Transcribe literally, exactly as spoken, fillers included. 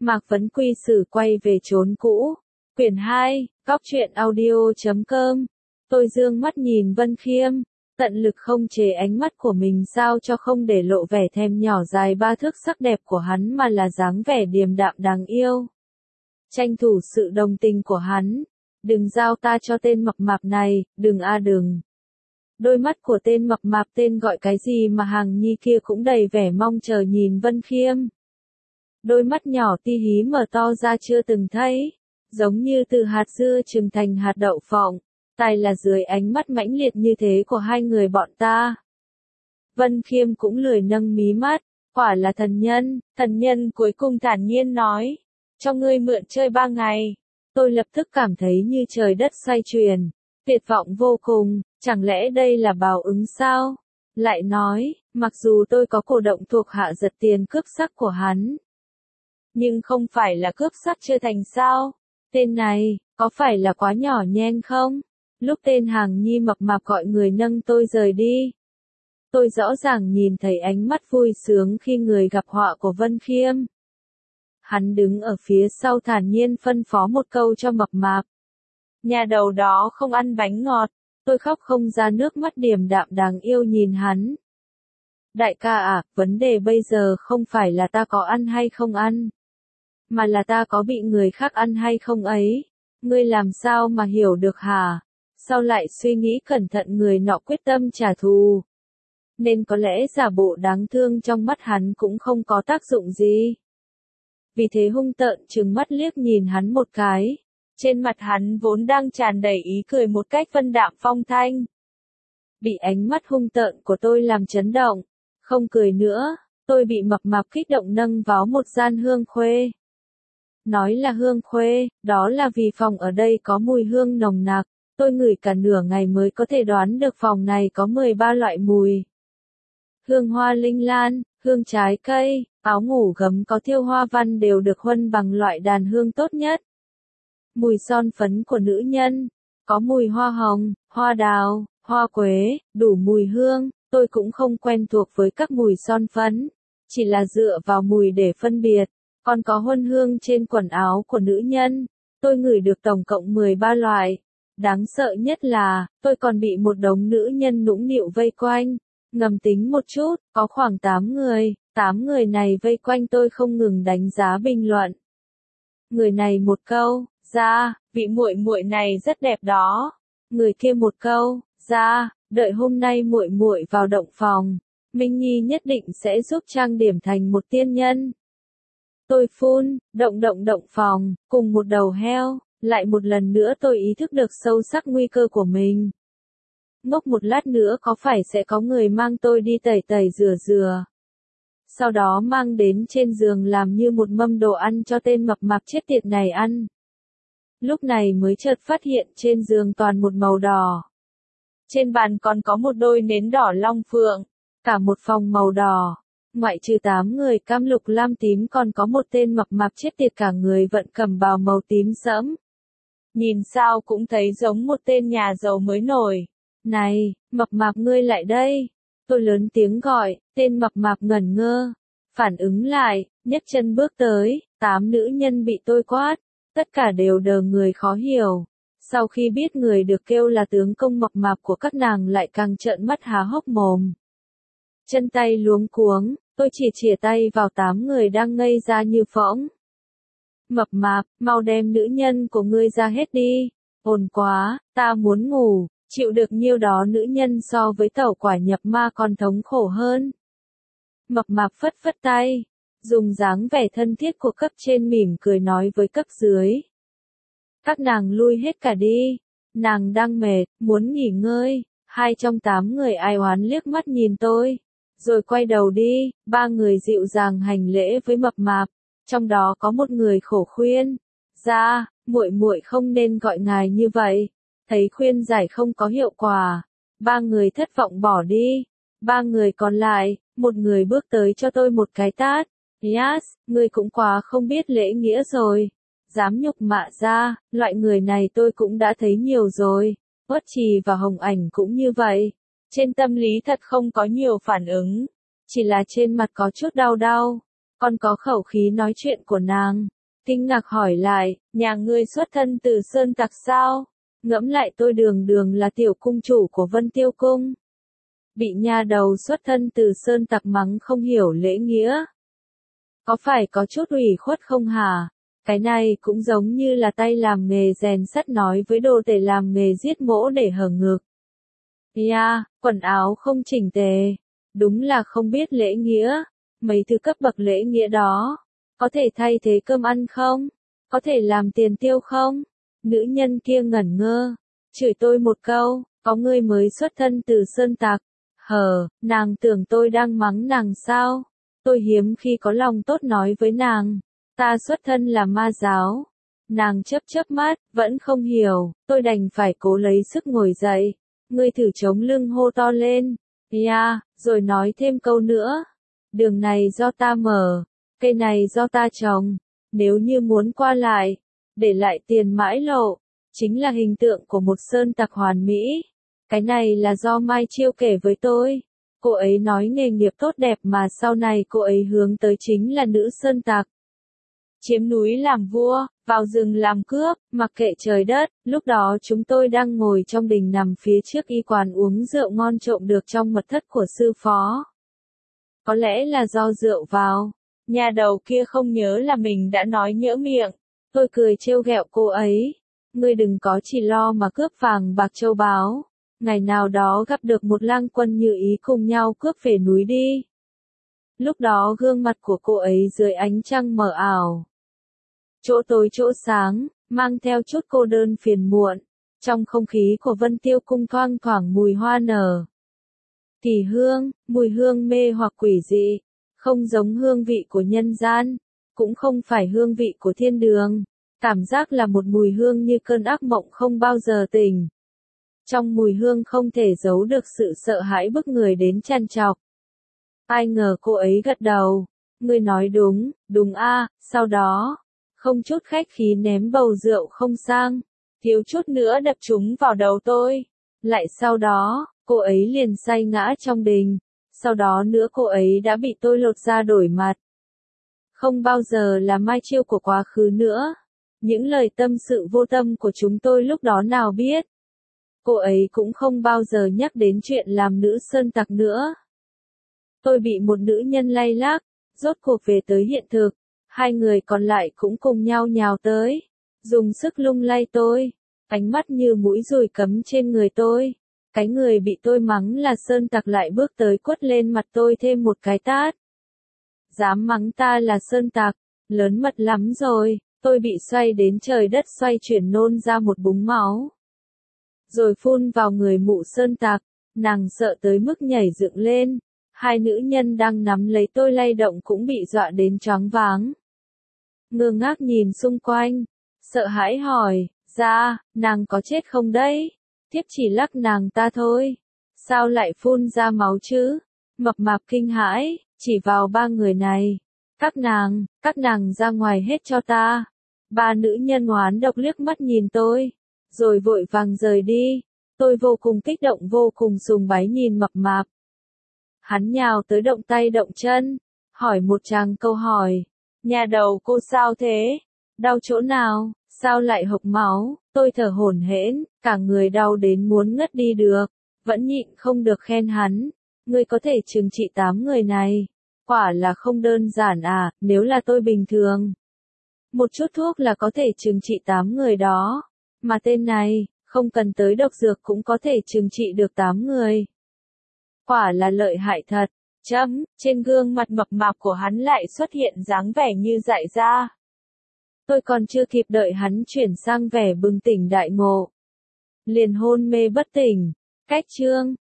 Mạc Vấn Quy xử quay về chốn cũ. Quyển hai, góc truyện audio chấm com. Tôi dương mắt nhìn Vân Khiêm, tận lực không chế ánh mắt của mình sao cho không để lộ vẻ thèm nhỏ dài ba thước sắc đẹp của hắn mà là dáng vẻ điềm đạm đáng yêu. Tranh thủ sự đồng tình của hắn. Đừng giao ta cho tên mập mạp này, đừng a đừng. Đôi mắt của tên mập mạp tên gọi cái gì mà hàng nhi kia cũng đầy vẻ mong chờ nhìn Vân Khiêm. Đôi mắt nhỏ ti hí mở to ra chưa từng thấy, giống như từ hạt dưa trừng thành hạt đậu phộng, tài là dưới ánh mắt mãnh liệt như thế của hai người bọn ta. Vân Khiêm cũng lười nâng mí mắt, quả là thần nhân, thần nhân cuối cùng thản nhiên nói, cho ngươi mượn chơi ba ngày. Tôi lập tức cảm thấy như trời đất xoay chuyển, tuyệt vọng vô cùng, chẳng lẽ đây là báo ứng sao? Lại nói, mặc dù tôi có cổ động thuộc hạ giật tiền cướp sắc của hắn, nhưng không phải là cướp sắc chưa thành sao? Tên này, có phải là quá nhỏ nhen không? Lúc tên hàng nhi mập mạp gọi người nâng tôi rời đi, tôi rõ ràng nhìn thấy ánh mắt vui sướng khi người gặp họa của Vân Khiêm. Hắn đứng ở phía sau thản nhiên phân phó một câu cho mập mạp. Nhà đầu đó không ăn bánh ngọt, tôi khóc không ra nước mắt điềm đạm đáng yêu nhìn hắn. Đại ca à, vấn đề bây giờ không phải là ta có ăn hay không ăn, mà là ta có bị người khác ăn hay không ấy. Ngươi làm sao mà hiểu được hả? Sau lại suy nghĩ cẩn thận người nọ quyết tâm trả thù, nên có lẽ giả bộ đáng thương trong mắt hắn cũng không có tác dụng gì. Vì thế hung tợn trừng mắt liếc nhìn hắn một cái. Trên mặt hắn vốn đang tràn đầy ý cười một cách vân đạm phong thanh, bị ánh mắt hung tợn của tôi làm chấn động, không cười nữa. Tôi bị mập mạp kích động nâng vào một gian hương khuê. Nói là hương khuê, đó là vì phòng ở đây có mùi hương nồng nặc. Tôi ngửi cả nửa ngày mới có thể đoán được phòng này có mười ba loại mùi. Hương hoa linh lan, hương trái cây, áo ngủ gấm có thêu hoa văn đều được huân bằng loại đàn hương tốt nhất. Mùi son phấn của nữ nhân, có mùi hoa hồng, hoa đào, hoa quế, đủ mùi hương. Tôi cũng không quen thuộc với các mùi son phấn, chỉ là dựa vào mùi để phân biệt. Còn có huân hương trên quần áo của nữ nhân, tôi ngửi được tổng cộng mười ba loại. Đáng sợ nhất là, tôi còn bị một đống nữ nhân nũng nịu vây quanh. Ngầm tính một chút, có khoảng tám người, tám người này vây quanh tôi không ngừng đánh giá bình luận. Người này một câu, ra, vị muội muội này rất đẹp đó. Người kia một câu, ra, đợi hôm nay muội muội vào động phòng, Minh Nhi nhất định sẽ giúp trang điểm thành một tiên nhân. Tôi phun, động động động phòng, cùng một đầu heo. Lại một lần nữa tôi ý thức được sâu sắc nguy cơ của mình. Ngốc một lát nữa có phải sẽ có người mang tôi đi tẩy tẩy rửa rửa, sau đó mang đến trên giường làm như một mâm đồ ăn cho tên mập mạp chết tiệt này ăn. Lúc này mới chợt phát hiện trên giường toàn một màu đỏ. Trên bàn còn có một đôi nến đỏ long phượng, cả một phòng màu đỏ. Ngoại trừ tám người cam lục lam tím còn có một tên mập mạp chết tiệt cả người vận cầm bào màu tím sẫm. Nhìn sao cũng thấy giống một tên nhà giàu mới nổi. Này, mập mạp ngươi lại đây. Tôi lớn tiếng gọi, tên mập mạp ngẩn ngơ. Phản ứng lại, nhấc chân bước tới, tám nữ nhân bị tôi quát. Tất cả đều đờ người khó hiểu. Sau khi biết người được kêu là tướng công mập mạp của các nàng lại càng trợn mắt há hốc mồm. Chân tay luống cuống, tôi chỉ chìa tay vào tám người đang ngây ra như phỗng. Mập mạp, mau đem nữ nhân của ngươi ra hết đi. Ồn quá, ta muốn ngủ, chịu được nhiêu đó nữ nhân so với tẩu quả nhập ma còn thống khổ hơn. Mập mạp phất phất tay, dùng dáng vẻ thân thiết của cấp trên mỉm cười nói với cấp dưới. Các nàng lui hết cả đi, nàng đang mệt, muốn nghỉ ngơi. Hai trong tám người ai oán liếc mắt nhìn tôi, rồi quay đầu đi. Ba người dịu dàng hành lễ với mập mạp. Trong đó có một người khổ khuyên, ra, muội muội không nên gọi ngài như vậy. Thấy khuyên giải không có hiệu quả, ba người thất vọng bỏ đi. Ba người còn lại, một người bước tới cho tôi một cái tát. Yes, ngươi cũng quá không biết lễ nghĩa rồi. Dám nhục mạ ra, loại người này tôi cũng đã thấy nhiều rồi. Uất Trì và Hồng Ảnh cũng như vậy. Trên tâm lý thật không có nhiều phản ứng, chỉ là trên mặt có chút đau đau. còn có khẩu khí nói chuyện của nàng. Kinh ngạc hỏi lại, nhà ngươi xuất thân từ sơn tặc sao? Ngẫm lại tôi đường đường là tiểu cung chủ của Vân Tiêu Cung. Bị nha đầu xuất thân từ sơn tặc mắng không hiểu lễ nghĩa. Có phải có chút ủy khuất không hả? Cái này cũng giống như là tay làm nghề rèn sắt nói với đồ tể làm nghề giết mỗ để hở ngực. Ya, quần áo không chỉnh tề. Đúng là không biết lễ nghĩa. Mấy thứ cấp bậc lễ nghĩa đó. Có thể thay thế cơm ăn không? Có thể làm tiền tiêu không? Nữ nhân kia ngẩn ngơ. Chửi tôi một câu, có ngươi mới xuất thân từ sơn tặc. Hờ, nàng tưởng tôi đang mắng nàng sao? Tôi hiếm khi có lòng tốt nói với nàng. Ta xuất thân là ma giáo. Nàng chớp chớp mắt, vẫn không hiểu, tôi đành phải cố lấy sức ngồi dậy. Ngươi thử chống lưng hô to lên. Ya, rồi nói thêm câu nữa. Đường này do ta mở, cây này do ta trồng. Nếu như muốn qua lại, để lại tiền mãi lộ, chính là hình tượng của một sơn tặc hoàn mỹ. Cái này là do Mai Chiêu kể với tôi. Cô ấy nói nghề nghiệp tốt đẹp mà sau này cô ấy hướng tới chính là nữ sơn tặc. Chiếm núi làm vua, vào rừng làm cướp, mặc kệ trời đất. Lúc đó chúng tôi đang ngồi trong đình nằm phía trước y quán uống rượu ngon trộm được trong mật thất của sư phó. Có lẽ là do rượu vào. Nhà đầu kia không nhớ là mình đã nói nhỡ miệng. Tôi cười trêu ghẹo cô ấy. Ngươi đừng có chỉ lo mà cướp vàng bạc châu báu. Ngày nào đó gặp được một lang quân như ý cùng nhau cướp về núi đi. Lúc đó gương mặt của cô ấy dưới ánh trăng mờ ảo. Chỗ tối chỗ sáng, mang theo chút cô đơn phiền muộn. Trong không khí của Vân Tiêu Cung thoang thoảng mùi hoa nở. Kỳ hương, mùi hương mê hoặc quỷ dị. Không giống hương vị của nhân gian. Cũng không phải hương vị của thiên đường. Cảm giác là một mùi hương như cơn ác mộng không bao giờ tỉnh. Trong mùi hương không thể giấu được sự sợ hãi bức người đến trằn trọc. Ai ngờ cô ấy gật đầu. Ngươi nói đúng, đúng a. Sau đó, không chút khách khí ném bầu rượu không sang. Thiếu chút nữa đập chúng vào đầu tôi. Lại sau đó, cô ấy liền say ngã trong đình. Sau đó nữa cô ấy đã bị tôi lột da đổi mặt. Không bao giờ là Mai Chiêu của quá khứ nữa. Những lời tâm sự vô tâm của chúng tôi lúc đó nào biết. Cô ấy cũng không bao giờ nhắc đến chuyện làm nữ sơn tặc nữa. Tôi bị một nữ nhân lay lác, rốt cuộc về tới hiện thực. Hai người còn lại cũng cùng nhau nhào tới. Dùng sức lung lay tôi. Ánh mắt như mũi dùi cắm trên người tôi. Cái người bị tôi mắng là sơn tặc lại bước tới quất lên mặt tôi thêm một cái tát. Dám mắng ta là sơn tặc, lớn mật lắm rồi. Tôi bị xoay đến trời đất xoay chuyển nôn ra một búng máu. Rồi phun vào người mụ sơn tặc, nàng sợ tới mức nhảy dựng lên. Hai nữ nhân đang nắm lấy tôi lay động cũng bị dọa đến choáng váng. Ngơ ngác nhìn xung quanh, sợ hãi hỏi, ra, nàng có chết không đấy? Thiếp chỉ lắc nàng ta thôi. Sao lại phun ra máu chứ? Mập mạp kinh hãi, chỉ vào ba người này. Các nàng, các nàng ra ngoài hết cho ta. Ba nữ nhân oán độc liếc mắt nhìn tôi, rồi vội vàng rời đi. Tôi vô cùng kích động vô cùng sùng bái nhìn mập mạp. Hắn nhào tới động tay động chân, hỏi một tràng câu hỏi. Nhà đầu cô sao thế? Đau chỗ nào? Sao lại hộc máu? Tôi thở hổn hển, cả người đau đến muốn ngất đi được. Vẫn nhịn không được khen hắn. Ngươi có thể trừng trị tám người này. Quả là không đơn giản à, nếu là tôi bình thường. Một chút thuốc là có thể trừng trị tám người đó. Mà tên này, không cần tới độc dược cũng có thể trừng trị được tám người. Quả là lợi hại thật. Chấm, trên gương mặt mập mạp của hắn lại xuất hiện dáng vẻ như dại ra. Tôi còn chưa kịp đợi hắn chuyển sang vẻ bừng tỉnh đại ngộ. Liền hôn mê bất tỉnh. Cách chương.